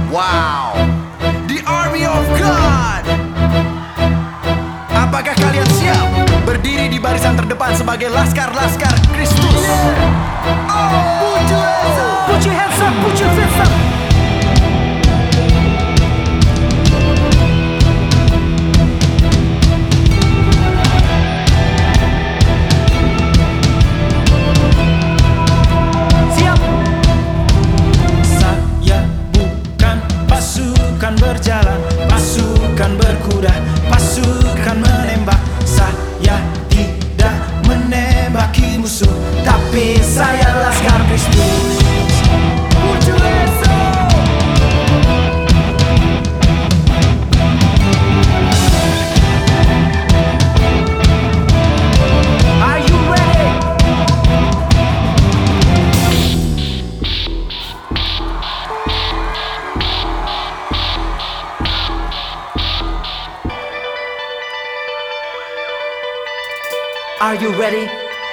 Wow, the army of God. Apakah kalian siap berdiri di barisan terdepan sebagai laskar-laskar Kristus? Put your hands up, put your fists up. Siap. Saya bukan pasukan berjalan, pasukan berkuda, pasukan menembak. Saya tidak menembaki musuh, tapi saya laskar Kristus. Put your hands up. Are you ready? Are you ready?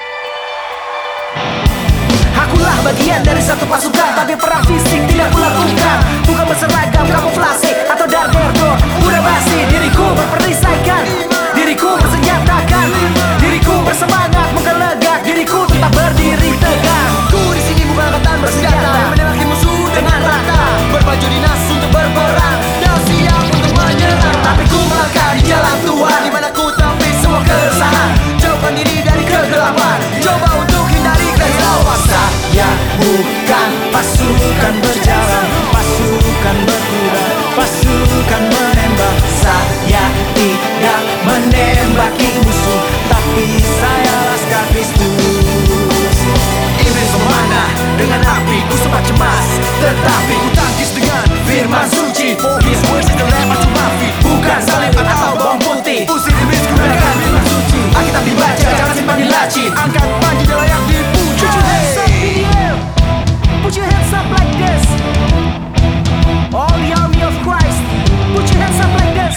Akulah bagian dari satu pasukan, tapi perang fisik tidak kulakukan. Bukan berseragam kamuflase atau darderdo, udah basi. Diriku berperisaikan, diriku bersenjatakan, diriku bersemangat menggelegak, diriku tetap berdiri tegak. Ku di sini bukan angkatan bersenjata, menembaki musuh dengan rata, berbaju dinas untuk berperang dan siap untuk menyerang. Tapi ku melangkah di jalan Tuhan, di mana ku tampil semua keresahan. Jauhkan diri dari kegelapan, coba untuk hindari kehilapan. Saya bukan pasukan berjalan, pasukan berkuda, pasukan menembak. Saya tidak menembaki musuh, tapi saya laskar Kristus. Iblis memanah dengan api, ku sempat cemas, tetapi ku tangkis dengan firman suci. For his words is the lamp unto my feet. Bukan salib atau bawang putih, Usir iblis gunakan firman suci. Alkitab dibaca, jangan simpan di laci. Angkat panji dan layak dipuja. Put your hands up in the air. Put your hands up like this. All the army of Christ, put your hands up like this.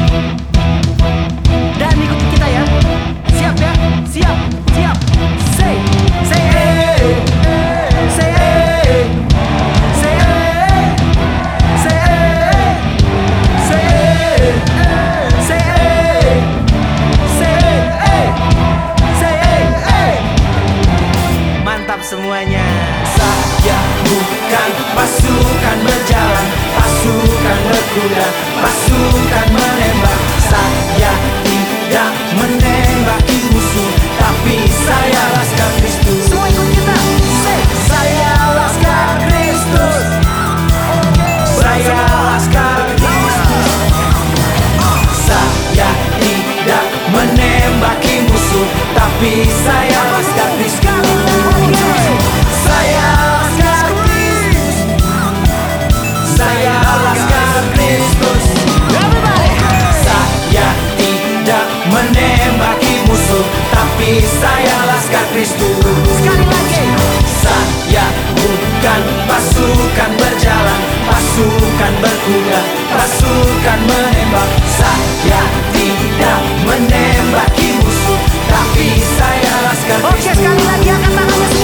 Dan ikuti kita ya. Siap ya? Siap, siap. Say hey. Say hey. Say hey. Say hey. Say hey. Say hey. Say hey. Say hey. Mantap semuanya. Saya bukan pasukan berjalan, pasukan berkuda, pasukan menembak. Saya tidak menembaki musuh, tapi saya laskar Kristus. Semua ikut kita. Say, saya laskar Kristus. Saya laskar Kristus. Saya tidak menembaki musuh, tapi saya laskar Kristus. Saya laskar Kristus. Saya laskar Kristus. Everybody. Saya tidak menembaki musuh, tapi saya laskar Kristus. Sekali lagi. Saya bukan pasukan berjalan, pasukan berkuda, pasukan menembak. Saya tidak menembaki musuh, tapi saya laskar Oke, Kristus. sekali lagi angkat tangannya.